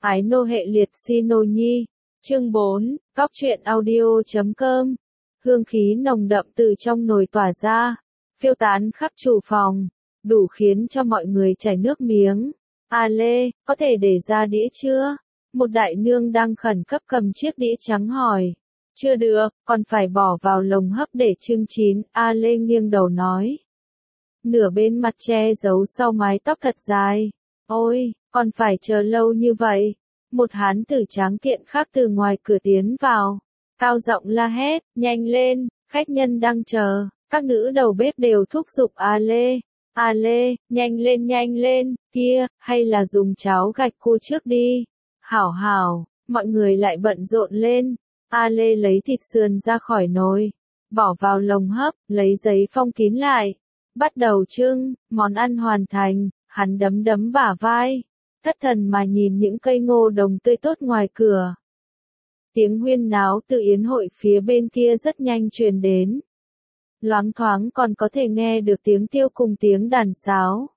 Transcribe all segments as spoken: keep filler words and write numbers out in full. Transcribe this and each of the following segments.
Ái nô hệ liệt si nô nhi. Chương bốn, Cóc truyện audio chấm com. Hương khí nồng đậm từ trong nồi tỏa ra, phiêu tán khắp chủ phòng, đủ khiến cho mọi người chảy nước miếng. A Lê, có thể để ra đĩa chưa? Một đại nương đang khẩn cấp cầm chiếc đĩa trắng hỏi. Chưa được, còn phải bỏ vào lồng hấp để chưng chín, A Lê nghiêng đầu nói. Nửa bên mặt che giấu sau mái tóc thật dài. Ôi, còn phải chờ lâu như vậy. Một hán tử tráng kiện khác từ ngoài cửa tiến vào, cao giọng la hét, nhanh lên, khách nhân đang chờ. Các nữ đầu bếp đều thúc giục A Lê. A Lê, nhanh lên nhanh lên, kia, hay là dùng cháo gạch cua trước đi. Hảo hảo, mọi người lại bận rộn lên. A Lê lấy thịt sườn ra khỏi nồi, bỏ vào lồng hấp, lấy giấy phong kín lại. Bắt đầu trưng, món ăn hoàn thành, hắn đấm đấm bả vai, thất thần mà nhìn những cây ngô đồng tươi tốt ngoài cửa. Tiếng huyên náo từ yến hội phía bên kia rất nhanh truyền đến. Loáng thoáng còn có thể nghe được tiếng tiêu cùng tiếng đàn sáo.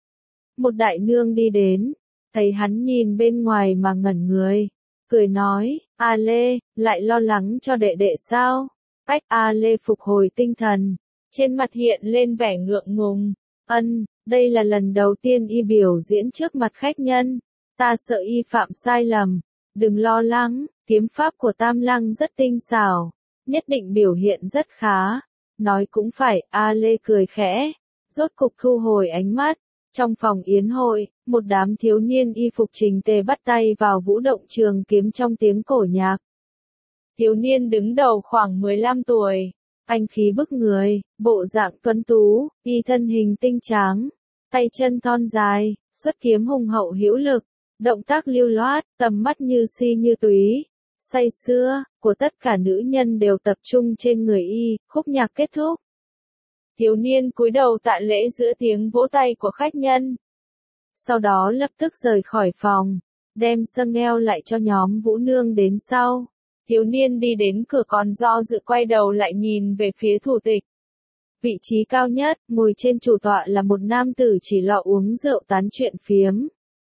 Một đại nương đi đến, thấy hắn nhìn bên ngoài mà ngẩn người, cười nói, A Lê, lại lo lắng cho đệ đệ sao? Cách A Lê phục hồi tinh thần, trên mặt hiện lên vẻ ngượng ngùng. Ân, đây là lần đầu tiên y biểu diễn trước mặt khách nhân, ta sợ y phạm sai lầm. Đừng lo lắng, kiếm pháp của Tam Lăng rất tinh xảo, nhất định biểu hiện rất khá. Nói cũng phải, A Lê cười khẽ, rốt cục thu hồi ánh mắt. Trong phòng yến hội, một đám thiếu niên y phục chỉnh tề bắt tay vào vũ động trường kiếm trong tiếng cổ nhạc. Thiếu niên đứng đầu khoảng mười lăm tuổi, anh khí bức người, bộ dạng tuấn tú, y thân hình tinh tráng, tay chân thon dài, xuất kiếm hùng hậu hữu lực, động tác lưu loát, tầm mắt như si như túy. Say sưa của tất cả nữ nhân đều tập trung trên người y. Khúc nhạc kết thúc, thiếu niên cúi đầu tạ lễ giữa tiếng vỗ tay của khách nhân. Sau đó lập tức rời khỏi phòng, đem sâng eo lại cho nhóm vũ nương đến sau. Thiếu niên đi đến cửa còn do dự quay đầu lại nhìn về phía thủ tịch. Vị trí cao nhất, ngồi trên chủ tọa là một nam tử chỉ lọ uống rượu tán chuyện phiếm.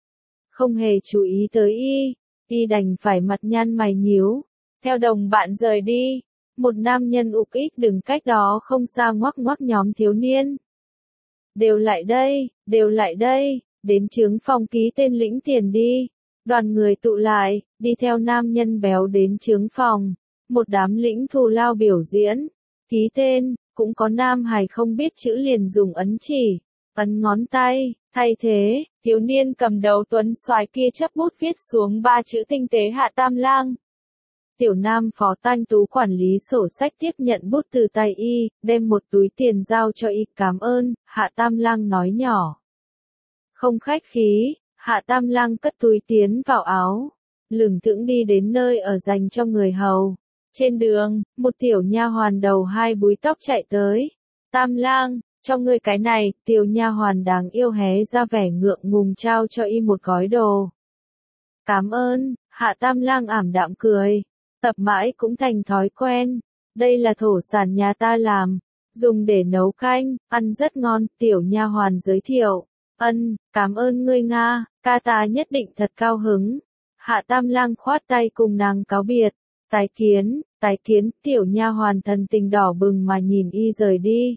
Không hề chú ý tới y, y đành phải mặt nhăn mày nhíu, theo đồng bạn rời đi. Một nam nhân ục ích đứng cách đó không xa ngoắc ngoắc nhóm thiếu niên. Đều lại đây, đều lại đây, đến chướng phòng ký tên lĩnh tiền đi. Đoàn người tụ lại, đi theo nam nhân béo đến chướng phòng. Một đám lĩnh thù lao biểu diễn, ký tên, cũng có nam hài không biết chữ liền dùng ấn chỉ, ấn ngón tay. Thay thế, thiếu niên cầm đầu tuấn soái kia chấp bút viết xuống ba chữ tinh tế Hạ Tam Lang. Tiểu nam phó tanh tú quản lý sổ sách tiếp nhận bút từ tay y, đem một túi tiền giao cho y. Cảm ơn, Hạ Tam Lang nói nhỏ. Không khách khí, Hạ Tam Lang cất túi tiến vào áo, lửng thững đi đến nơi ở dành cho người hầu. Trên đường, một tiểu nha hoàn đầu hai búi tóc chạy tới. Tam Lang, cho ngươi cái này. Tiểu nha hoàn đáng yêu hé ra vẻ ngượng ngùng trao cho y một gói đồ. Cảm ơn, Hạ Tam Lang ảm đạm cười. Tập mãi cũng thành thói quen. Đây là thổ sản nhà ta làm, dùng để nấu canh, ăn rất ngon. Tiểu nha hoàn giới thiệu. Ân, cảm ơn ngươi Nga, ca ta nhất định thật cao hứng. Hạ Tam Lang khoát tay cùng nàng cáo biệt. Tái kiến, tái kiến. Tiểu nha hoàn thần tình đỏ bừng mà nhìn y rời đi.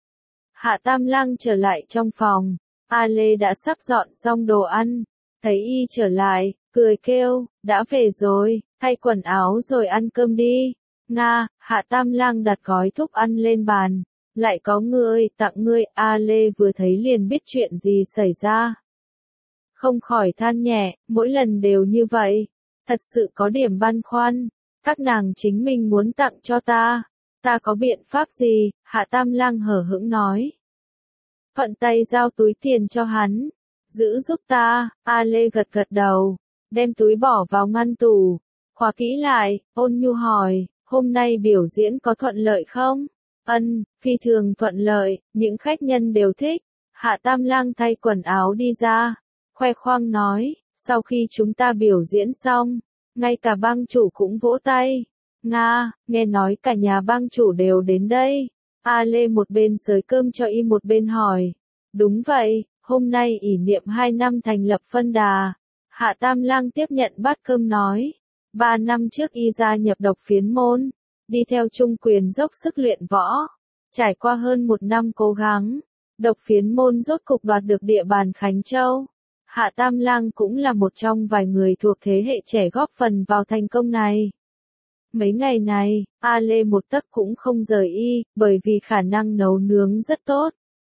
Hạ Tam Lang trở lại trong phòng, A Lê đã sắp dọn xong đồ ăn, thấy y trở lại, cười kêu, đã về rồi, thay quần áo rồi ăn cơm đi. Nga, Hạ Tam Lang đặt gói thuốc ăn lên bàn, lại có người tặng ngươi. A Lê vừa thấy liền biết chuyện gì xảy ra. Không khỏi than nhẹ, mỗi lần đều như vậy, thật sự có điểm băn khoăn, các nàng chính mình muốn tặng cho ta. Ta có biện pháp gì? Hạ Tam Lang hở hững nói. Thuận tay giao túi tiền cho hắn. Giữ giúp ta. A Lê gật gật đầu, đem túi bỏ vào ngăn tủ, khóa kỹ lại, ôn nhu hỏi, hôm nay biểu diễn có thuận lợi không? Ân, phi thường thuận lợi, những khách nhân đều thích. Hạ Tam Lang thay quần áo đi ra, khoe khoang nói, sau khi chúng ta biểu diễn xong, ngay cả bang chủ cũng vỗ tay. Nga, nghe nói cả nhà bang chủ đều đến đây. A Lê một bên xới cơm cho y một bên hỏi. Đúng vậy, hôm nay ỷ niệm hai năm thành lập phân đà. Hạ Tam Lang tiếp nhận bát cơm nói. Ba năm trước y gia nhập độc phiến môn, đi theo Trung Quyền dốc sức luyện võ. Trải qua hơn một năm cố gắng, độc phiến môn rốt cục đoạt được địa bàn Khánh Châu. Hạ Tam Lang cũng là một trong vài người thuộc thế hệ trẻ góp phần vào thành công này. Mấy ngày này, A Lê một tấc cũng không rời y, bởi vì khả năng nấu nướng rất tốt.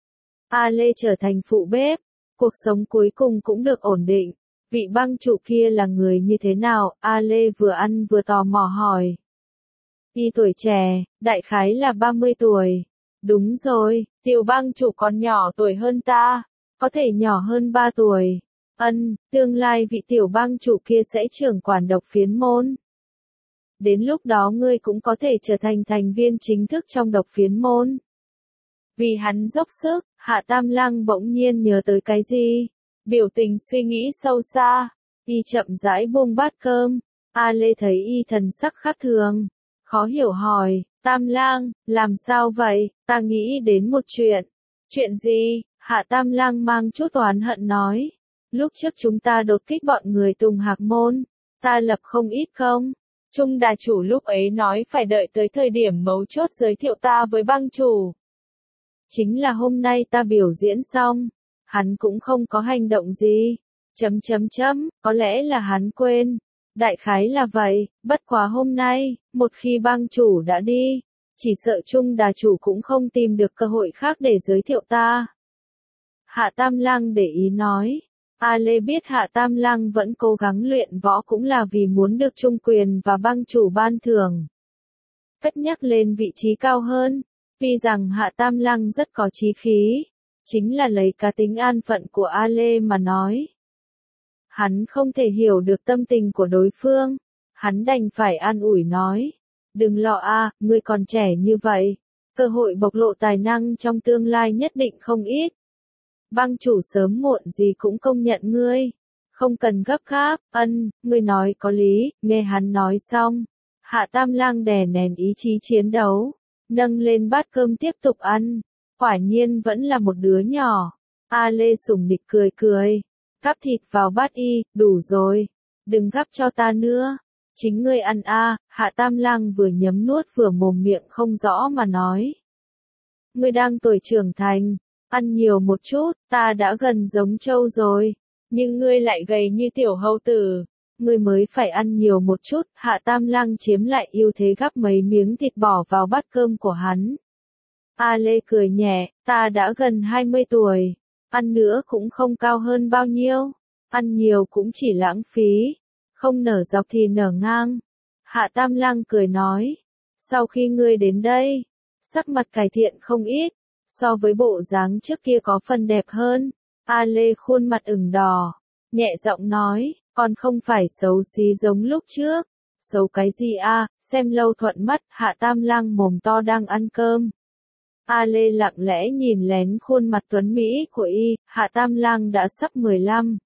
A Lê trở thành phụ bếp, cuộc sống cuối cùng cũng được ổn định. Vị bang chủ kia là người như thế nào? A Lê vừa ăn vừa tò mò hỏi. Y tuổi trẻ, đại khái là ba mươi tuổi. Đúng rồi, tiểu bang chủ còn nhỏ tuổi hơn ta, có thể nhỏ hơn ba tuổi. Ân, tương lai vị tiểu bang chủ kia sẽ trưởng quản độc phiến môn. Đến lúc đó ngươi cũng có thể trở thành thành viên chính thức trong độc phiến môn. Vì hắn dốc sức, Hạ Tam Lang bỗng nhiên nhớ tới cái gì? Biểu tình suy nghĩ sâu xa, y chậm rãi buông bát cơm. A Lê thấy y thần sắc khác thường, khó hiểu hỏi, Tam Lang, làm sao vậy? Ta nghĩ đến một chuyện. Chuyện gì? Hạ Tam Lang mang chút oán hận nói. Lúc trước chúng ta đột kích bọn người Tùng Hạc Môn, ta lập không ít công. Trung đà chủ lúc ấy nói phải đợi tới thời điểm mấu chốt giới thiệu ta với bang chủ. Chính là hôm nay ta biểu diễn xong, hắn cũng không có hành động gì. Chấm chấm chấm, có lẽ là hắn quên. Đại khái là vậy, bất quá hôm nay, một khi bang chủ đã đi, chỉ sợ Trung đà chủ cũng không tìm được cơ hội khác để giới thiệu ta. Hạ Tam Lang để ý nói. A Lê biết Hạ Tam Lang vẫn cố gắng luyện võ cũng là vì muốn được Trung Quyền và bang chủ ban thưởng. Cất nhắc lên vị trí cao hơn, tuy rằng Hạ Tam Lang rất có chí khí, chính là lấy cá tính an phận của A Lê mà nói. Hắn không thể hiểu được tâm tình của đối phương, hắn đành phải an ủi nói. Đừng lo a, ngươi còn trẻ như vậy, cơ hội bộc lộ tài năng trong tương lai nhất định không ít. Bang chủ sớm muộn gì cũng công nhận ngươi. Không cần gấp gáp, ân, ngươi nói có lý, nghe hắn nói xong. Hạ Tam Lang đè nén ý chí chiến đấu, nâng lên bát cơm tiếp tục ăn. Quả nhiên vẫn là một đứa nhỏ. A Lê sủng nịch cười cười. Gắp thịt vào bát y, đủ rồi. Đừng gắp cho ta nữa. Chính ngươi ăn a. Hạ Tam Lang vừa nhấm nuốt vừa mồm miệng không rõ mà nói. Ngươi đang tuổi trưởng thành. Ăn nhiều một chút, ta đã gần giống trâu rồi. Nhưng ngươi lại gầy như tiểu hầu tử. Ngươi mới phải ăn nhiều một chút. Hạ Tam Lang chiếm lại ưu thế gắp mấy miếng thịt bỏ vào bát cơm của hắn. A Lê cười nhẹ, ta đã gần hai mươi tuổi. Ăn nữa cũng không cao hơn bao nhiêu. Ăn nhiều cũng chỉ lãng phí. Không nở dọc thì nở ngang. Hạ Tam Lang cười nói. Sau khi ngươi đến đây, sắc mặt cải thiện không ít. So với bộ dáng trước kia có phần đẹp hơn. A Lê khuôn mặt ửng đỏ, nhẹ giọng nói, còn không phải xấu xí giống lúc trước. Xấu cái gì a? Xem lâu thuận mắt. Hạ Tam Lang mồm to đang ăn cơm. A Lê lặng lẽ nhìn lén khuôn mặt tuấn mỹ của y. Hạ Tam Lang đã sắp mười lăm.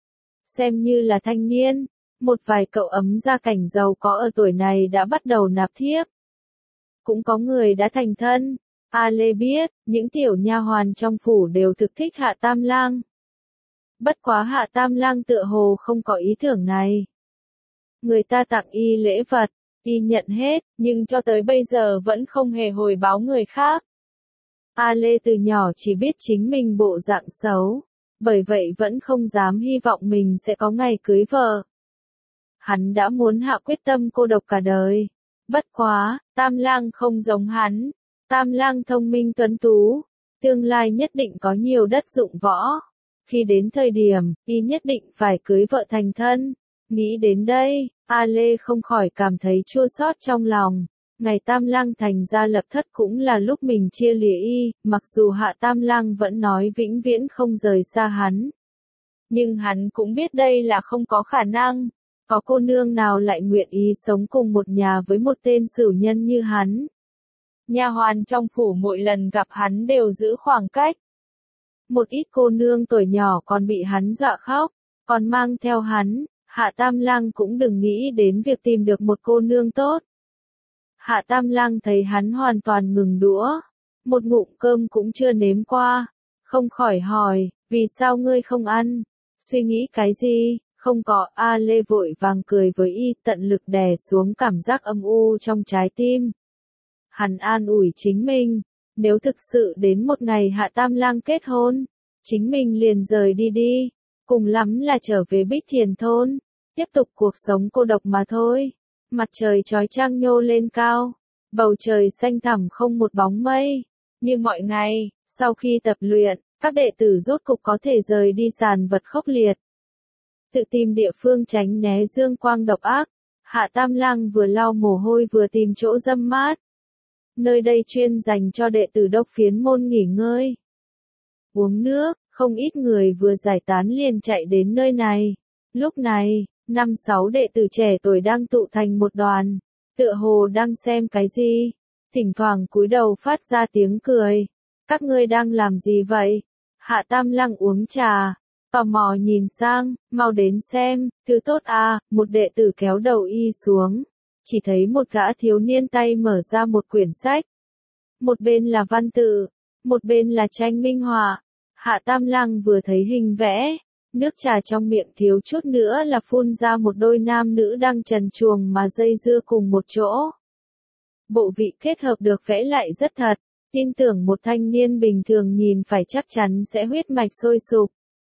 Xem như là thanh niên. Một vài cậu ấm gia cảnh giàu có ở tuổi này đã bắt đầu nạp thiếp. Cũng có người đã thành thân. A Lê biết, những tiểu nha hoàn trong phủ đều thực thích Hạ Tam Lang. Bất quá Hạ Tam Lang tựa hồ không có ý tưởng này. Người ta tặng y lễ vật, y nhận hết, nhưng cho tới bây giờ vẫn không hề hồi báo người khác. A Lê từ nhỏ chỉ biết chính mình bộ dạng xấu, bởi vậy vẫn không dám hy vọng mình sẽ có ngày cưới vợ. Hắn đã muốn hạ quyết tâm cô độc cả đời. Bất quá, Tam Lang không giống hắn. Tam Lang thông minh tuấn tú, tương lai nhất định có nhiều đất dụng võ. Khi đến thời điểm, y nhất định phải cưới vợ thành thân. Nghĩ đến đây, A Lê không khỏi cảm thấy chua xót trong lòng. Ngày Tam Lang thành ra lập thất cũng là lúc mình chia lìa y, mặc dù Hạ Tam Lang vẫn nói vĩnh viễn không rời xa hắn. Nhưng hắn cũng biết đây là không có khả năng. Có cô nương nào lại nguyện ý sống cùng một nhà với một tên sửu nhân như hắn. Nha hoàn trong phủ mỗi lần gặp hắn đều giữ khoảng cách. Một ít cô nương tuổi nhỏ còn bị hắn dọa khóc, còn mang theo hắn. Hạ Tam Lang cũng đừng nghĩ đến việc tìm được một cô nương tốt. Hạ Tam Lang thấy hắn hoàn toàn ngừng đũa, một ngụm cơm cũng chưa nếm qua, không khỏi hỏi, vì sao ngươi không ăn? Suy nghĩ cái gì? Không có, A Lê vội vàng cười với y, tận lực đè xuống cảm giác âm u trong trái tim. Hắn an ủi chính mình, nếu thực sự đến một ngày Hạ Tam Lang kết hôn, chính mình liền rời đi đi, cùng lắm là trở về Bích Thiền thôn, tiếp tục cuộc sống cô độc mà thôi. Mặt trời chói chang nhô lên cao, bầu trời xanh thẳm không một bóng mây. Như mọi ngày, sau khi tập luyện, các đệ tử rốt cục có thể rời đi sàn vật khốc liệt. Tự tìm địa phương tránh né dương quang độc ác, Hạ Tam Lang vừa lau mồ hôi vừa tìm chỗ râm mát. Nơi đây chuyên dành cho đệ tử Đốc Phiến môn nghỉ ngơi. Uống nước, không ít người vừa giải tán liền chạy đến nơi này. Lúc này, năm sáu đệ tử trẻ tuổi đang tụ thành một đoàn, tựa hồ đang xem cái gì, thỉnh thoảng cúi đầu phát ra tiếng cười. Các ngươi đang làm gì vậy? Hạ Tam Lang uống trà, tò mò nhìn sang, mau đến xem, thứ tốt à, một đệ tử kéo đầu y xuống, chỉ thấy một gã thiếu niên tay mở ra một quyển sách. Một bên là văn tự, một bên là tranh minh họa. Hạ Tam Lang vừa thấy hình vẽ, nước trà trong miệng thiếu chút nữa là phun ra một đôi nam nữ đang trần truồng mà dây dưa cùng một chỗ. Bộ vị kết hợp được vẽ lại rất thật, tin tưởng một thanh niên bình thường nhìn phải chắc chắn sẽ huyết mạch sôi sục.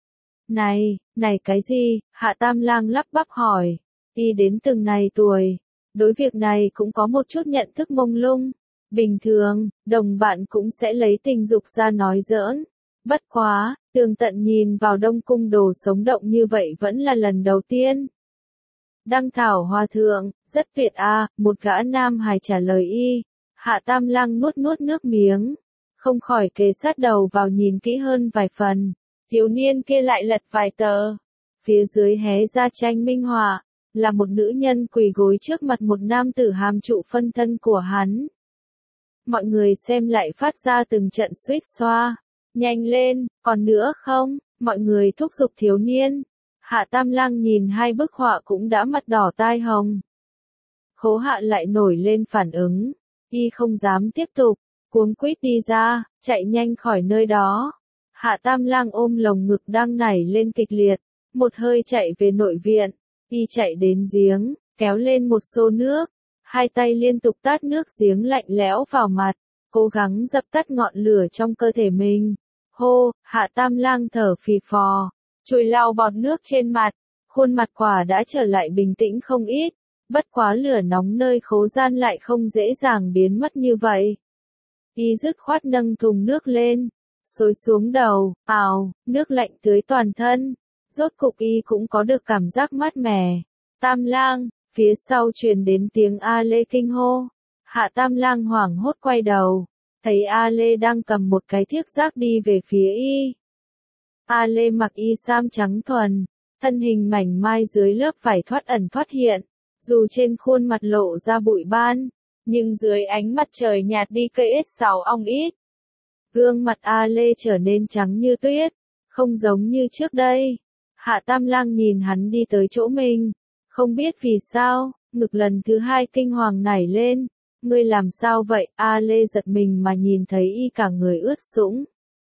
Này, này cái gì? Hạ Tam Lang lắp bắp hỏi. Y đến từng này tuổi, đối việc này cũng có một chút nhận thức mông lung. Bình thường, đồng bạn cũng sẽ lấy tình dục ra nói giỡn. Bất quá, tường tận nhìn vào Đông Cung đồ sống động như vậy vẫn là lần đầu tiên. Đăng Thảo Hòa Thượng, rất tuyệt à, một gã nam hài trả lời y. Hạ Tam Lang nuốt nuốt nước miếng, không khỏi kề sát đầu vào nhìn kỹ hơn vài phần. Thiếu niên kia lại lật vài tờ. Phía dưới hé ra tranh minh họa, là một nữ nhân quỳ gối trước mặt một nam tử hàm trụ phân thân của hắn. Mọi người xem lại phát ra từng trận suýt xoa. Nhanh lên, còn nữa không? Mọi người thúc giục thiếu niên. Hạ Tam Lang nhìn hai bức họa cũng đã mặt đỏ tai hồng. Khố Hạ lại nổi lên phản ứng. Y không dám tiếp tục, cuống quýt đi ra, chạy nhanh khỏi nơi đó. Hạ Tam Lang ôm lồng ngực đang nảy lên kịch liệt, một hơi chạy về nội viện. Y chạy đến giếng, kéo lên một xô nước, hai tay liên tục tát nước giếng lạnh lẽo vào mặt, cố gắng dập tắt ngọn lửa trong cơ thể mình. Hô, Hạ Tam Lang thở phì phò, chùi lau bọt nước trên mặt, khuôn mặt quả đã trở lại bình tĩnh không ít, bất quá lửa nóng nơi khố gian lại không dễ dàng biến mất như vậy. Y dứt khoát nâng thùng nước lên, xối xuống đầu, ào, nước lạnh tưới toàn thân, rốt cục y cũng có được cảm giác mát mẻ. Tam Lang, phía sau truyền đến tiếng A Lê kinh hô. Hạ Tam Lang hoảng hốt quay đầu, thấy A Lê đang cầm một cái thiếc giác đi về phía y. A Lê mặc y sam trắng thuần, thân hình mảnh mai dưới lớp vải thoát ẩn thoát hiện, dù trên khuôn mặt lộ ra bụi ban, nhưng dưới ánh mặt trời nhạt đi cây ít sáu ong ít. Gương mặt A Lê trở nên trắng như tuyết, không giống như trước đây. Hạ Tam Lang nhìn hắn đi tới chỗ mình, không biết vì sao, ngực lần thứ hai kinh hoàng nảy lên. Ngươi làm sao vậy? A Lê giật mình mà nhìn thấy y cả người ướt sũng.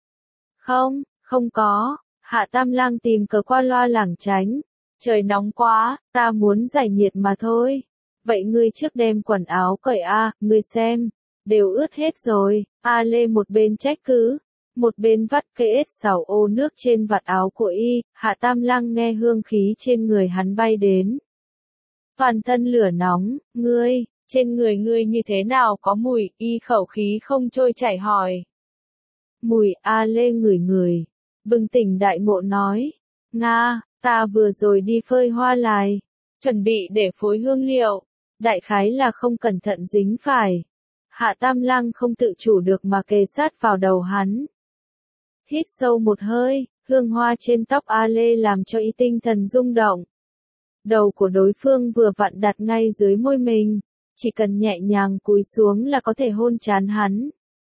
Không, không có. Hạ Tam Lang tìm cớ qua loa lảng tránh. Trời nóng quá, ta muốn giải nhiệt mà thôi. Vậy ngươi trước đem quần áo cởi a, ngươi xem, đều ướt hết rồi. A Lê một bên trách cứ, một bên vắt cây ết xào ô nước trên vạt áo của y. Hạ Tam Lang nghe hương khí trên người hắn bay đến. Toàn thân lửa nóng, ngươi, trên người ngươi như thế nào có mùi? Y khẩu khí không trôi chảy hỏi. Mùi? A Lê ngửi ngửi, bừng tỉnh đại ngộ nói. Nga, ta vừa rồi đi phơi hoa lại, chuẩn bị để phối hương liệu, đại khái là không cẩn thận dính phải. Hạ Tam Lang không tự chủ được mà kề sát vào đầu hắn. Hít sâu một hơi, hương hoa trên tóc A Lê làm cho y tinh thần rung động. Đầu của đối phương vừa vặn đặt ngay dưới môi mình, chỉ cần nhẹ nhàng cúi xuống là có thể hôn trán hắn.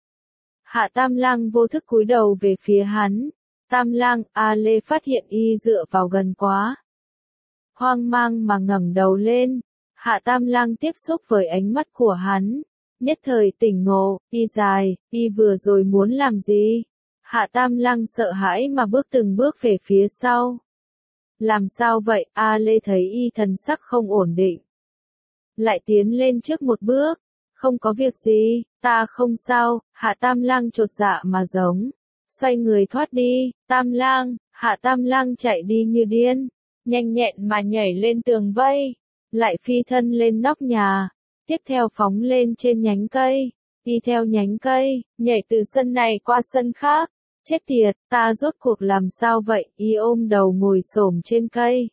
Hạ Tam Lang vô thức cúi đầu về phía hắn. Tam Lang, A Lê phát hiện y dựa vào gần quá. Hoang mang mà ngẩng đầu lên, Hạ Tam Lang tiếp xúc với ánh mắt của hắn. Nhất thời tỉnh ngộ, y dài, y vừa rồi muốn làm gì? Hạ Tam Lang sợ hãi mà bước từng bước về phía sau. Làm sao vậy? A Lê thấy y thần sắc không ổn định. Lại tiến lên trước một bước. Không có việc gì, ta không sao. Hạ Tam Lang chột dạ mà giống. Xoay người thoát đi. Tam Lang, Hạ Tam Lang chạy đi như điên. Nhanh nhẹn mà nhảy lên tường vây. Lại phi thân lên nóc nhà. Tiếp theo phóng lên trên nhánh cây. Đi theo nhánh cây, nhảy từ sân này qua sân khác. Chết tiệt, ta rốt cuộc làm sao vậy? Y ôm đầu ngồi xổm trên cây.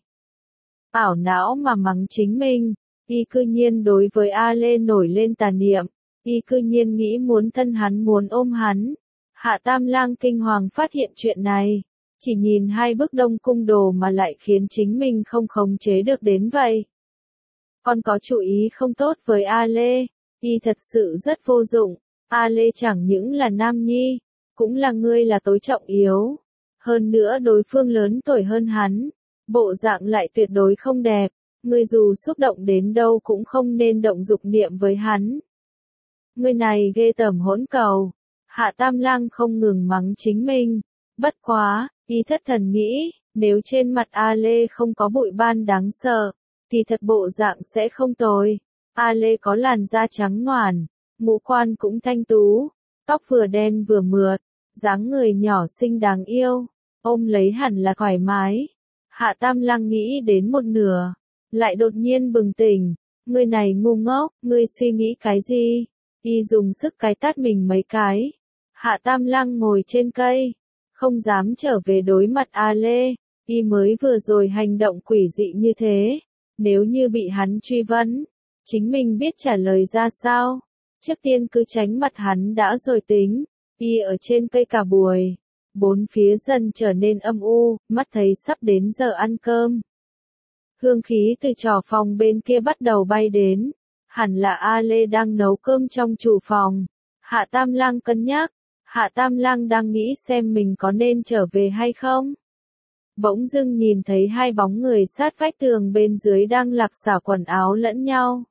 Ảo não mà mắng chính mình. Y cư nhiên đối với A Lê nổi lên tà niệm. Y cư nhiên nghĩ muốn thân hắn muốn ôm hắn. Hạ Tam Lang kinh hoàng phát hiện chuyện này. Chỉ nhìn hai bức Đông Cung đồ mà lại khiến chính mình không khống chế được đến vậy. Còn có chủ ý không tốt với A Lê. Y thật sự rất vô dụng. A Lê chẳng những là nam nhi, cũng là ngươi là tối trọng yếu. Hơn nữa đối phương lớn tuổi hơn hắn. Bộ dạng lại tuyệt đối không đẹp. Ngươi dù xúc động đến đâu cũng không nên động dục niệm với hắn. Ngươi này ghê tởm hỗn cầu. Hạ Tam Lang không ngừng mắng chính mình. Bất quá, y thất thần nghĩ, nếu trên mặt A Lê không có bụi ban đáng sợ, thì thật bộ dạng sẽ không tồi. A Lê có làn da trắng ngoản, ngũ quan cũng thanh tú, tóc vừa đen vừa mượt, dáng người nhỏ xinh đáng yêu, ôm lấy hẳn là thoải mái. Hạ Tam Lang nghĩ đến một nửa, lại đột nhiên bừng tỉnh, ngươi này ngu ngốc, ngươi suy nghĩ cái gì? Y dùng sức cái tát mình mấy cái. Hạ Tam Lang ngồi trên cây, không dám trở về đối mặt A Lê, y mới vừa rồi hành động quỷ dị như thế, nếu như bị hắn truy vấn, chính mình biết trả lời ra sao. Trước tiên cứ tránh mặt hắn đã rồi tính. Y ở trên cây cả buổi, bốn phía dần trở nên âm u, mắt thấy sắp đến giờ ăn cơm. Hương khí từ trò phòng bên kia bắt đầu bay đến, hẳn là A Lê đang nấu cơm trong chủ phòng. Hạ Tam Lang cân nhắc, Hạ Tam Lang đang nghĩ xem mình có nên trở về hay không. Bỗng dưng nhìn thấy hai bóng người sát vách tường bên dưới đang lạp xả quần áo lẫn nhau.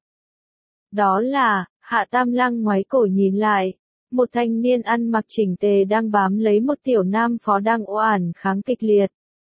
Đó là, Hạ Tam Lang ngoái cổ nhìn lại, một thanh niên ăn mặc chỉnh tề đang bám lấy một tiểu nam phó đang oản kháng kịch liệt.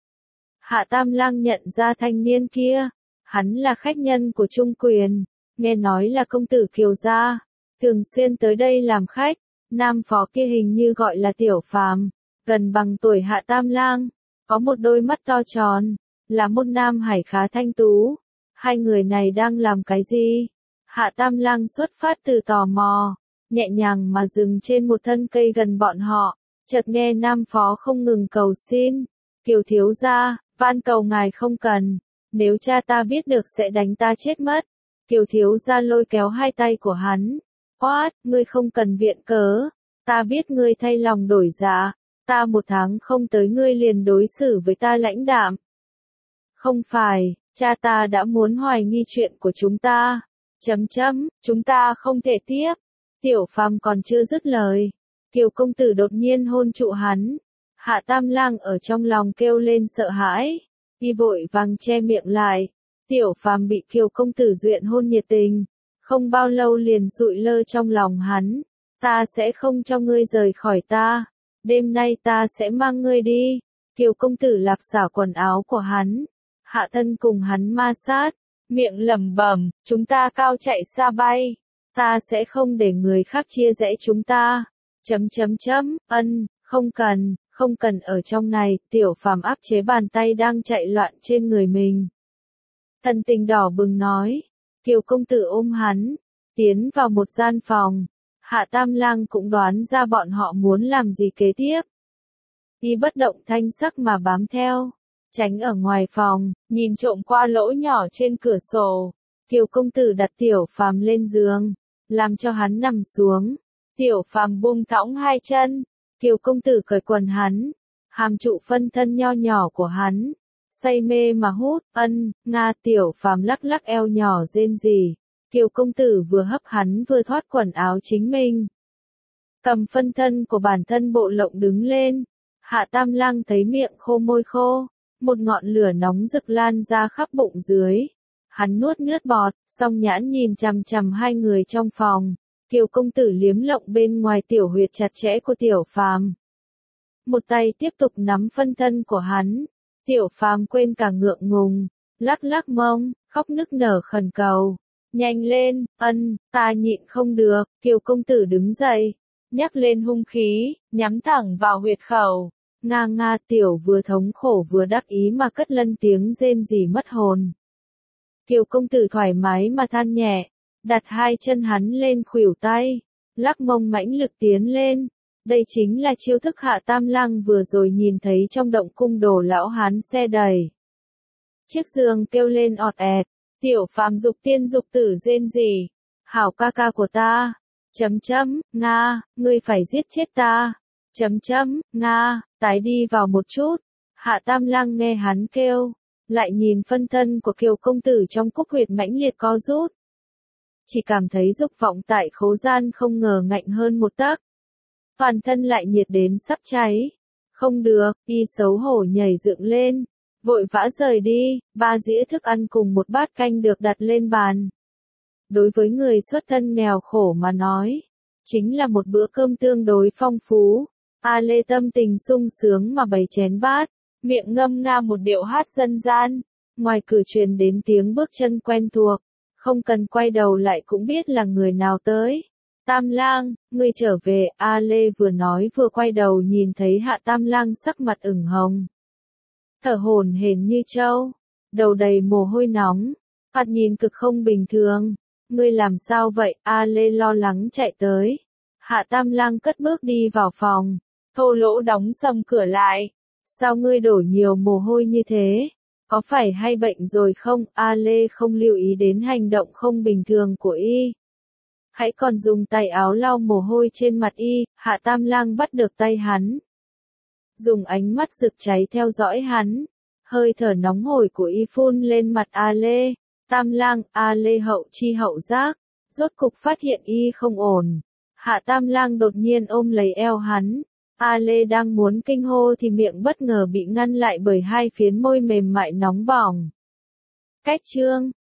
Hạ Tam Lang nhận ra thanh niên kia, hắn là khách nhân của Trung Quyền, nghe nói là công tử Kiều gia, thường xuyên tới đây làm khách. Nam phó kia hình như gọi là Tiểu Phàm, gần bằng tuổi Hạ Tam Lang, có một đôi mắt to tròn, là một nam hải khá thanh tú. Hai người này đang làm cái gì? Hạ Tam Lang xuất phát từ tò mò, nhẹ nhàng mà dừng trên một thân cây gần bọn họ, chợt nghe nam phó không ngừng cầu xin, Kiều thiếu gia, van cầu ngài không cần, nếu cha ta biết được sẽ đánh ta chết mất. Kiều thiếu gia lôi kéo hai tay của hắn, quát, ngươi không cần viện cớ, ta biết ngươi thay lòng đổi dạ, ta một tháng không tới ngươi liền đối xử với ta lãnh đạm. Không phải, cha ta đã muốn hoài nghi chuyện của chúng ta. Chấm chấm, chúng ta không thể tiếp. Tiểu Phàm còn chưa dứt lời, Kiều công tử đột nhiên hôn trụ hắn. Hạ Tam Lang ở trong lòng kêu lên sợ hãi, y vội vàng che miệng lại. Tiểu Phàm bị Kiều công tử duyện hôn nhiệt tình, không bao lâu liền sụi lơ trong lòng hắn. Ta sẽ không cho ngươi rời khỏi ta, đêm nay ta sẽ mang ngươi đi. Kiều công tử lạp xả quần áo của hắn, hạ thân cùng hắn ma sát, miệng lẩm bẩm, chúng ta cao chạy xa bay, ta sẽ không để người khác chia rẽ chúng ta. Chấm chấm chấm, ân, không cần, không cần ở trong này. Tiểu Phàm áp chế bàn tay đang chạy loạn trên người mình. Thần tình đỏ bừng nói, Kiều công tử ôm hắn, tiến vào một gian phòng. Hạ Tam Lang cũng đoán ra bọn họ muốn làm gì kế tiếp. Y bất động thanh sắc mà bám theo, tránh ở ngoài phòng, nhìn trộm qua lỗ nhỏ trên cửa sổ. Kiều công tử đặt Tiểu Phàm lên giường, làm cho hắn nằm xuống. Tiểu Phàm buông thõng hai chân, Kiều công tử cởi quần hắn, hàm trụ phân thân nho nhỏ của hắn, say mê mà hút. Ân, nga. Tiểu Phàm lắc lắc eo nhỏ rên rỉ. Kiều công tử vừa hấp hắn vừa thoát quần áo chính mình, cầm phân thân của bản thân bộ lộng đứng lên. Hạ Tam Lang thấy miệng khô môi khô, một ngọn lửa nóng rực lan ra khắp bụng dưới. Hắn nuốt nước bọt, song nhãn nhìn chằm chằm hai người trong phòng. Kiều công tử liếm lộng bên ngoài tiểu huyệt chặt chẽ của Tiểu Phàm, một tay tiếp tục nắm phân thân của hắn, Tiểu Phàm quên cả ngượng ngùng, lắc lắc mông, khóc nức nở khẩn cầu. Nhanh lên, ân, ta nhịn không được, Kiều công tử đứng dậy, nhắc lên hung khí, nhắm thẳng vào huyệt khẩu. Nga nga tiểu vừa thống khổ vừa đắc ý mà cất lên tiếng rên rỉ mất hồn. Kiều công tử thoải mái mà than nhẹ, đặt hai chân hắn lên khuỷu tay, lắc mông mãnh lực tiến lên. Đây chính là chiêu thức Hạ Tam Lăng vừa rồi nhìn thấy trong động cung Đồ lão hán xe đầy. Chiếc giường kêu lên ọt ẹt, Tiểu Phàm dục tiên dục tử rên rỉ, hảo ca ca của ta, chấm chấm, Nga, ngươi phải giết chết ta, chấm chấm, Nga, tái đi vào một chút. Hạ Tam Lăng nghe hắn kêu, lại nhìn phân thân của Kiều công tử trong cúc huyệt mãnh liệt co rút. Chỉ cảm thấy dục vọng tại khố gian không ngờ ngạnh hơn một tấc. Toàn thân lại nhiệt đến sắp cháy. Không được, y xấu hổ nhảy dựng lên, vội vã rời đi, ba dĩa thức ăn cùng một bát canh được đặt lên bàn. Đối với người xuất thân nghèo khổ mà nói, chính là một bữa cơm tương đối phong phú. A Lê tâm tình sung sướng mà bày chén bát, miệng ngâm nga một điệu hát dân gian. Ngoài cửa truyền đến tiếng bước chân quen thuộc, không cần quay đầu lại cũng biết là người nào tới. Tam Lang, ngươi trở về, A Lê vừa nói vừa quay đầu nhìn thấy Hạ Tam Lang sắc mặt ửng hồng. Thở hổn hển như trâu, đầu đầy mồ hôi nóng, mặt nhìn cực không bình thường. Ngươi làm sao vậy? A Lê lo lắng chạy tới. Hạ Tam Lang cất bước đi vào phòng, thô lỗ đóng sầm cửa lại. Sao ngươi đổ nhiều mồ hôi như thế? Có phải hay bệnh rồi không? A Lê không lưu ý đến hành động không bình thường của y. Hãy còn dùng tay áo lau mồ hôi trên mặt y. Hạ Tam Lang bắt được tay hắn, dùng ánh mắt rực cháy theo dõi hắn. Hơi thở nóng hổi của y phun lên mặt A Lê. Tam Lang, A Lê hậu chi hậu giác, rốt cục phát hiện y không ổn. Hạ Tam Lang đột nhiên ôm lấy eo hắn. A Lê đang muốn kinh hô thì miệng bất ngờ bị ngăn lại bởi hai phiến môi mềm mại nóng bỏng. Cách chương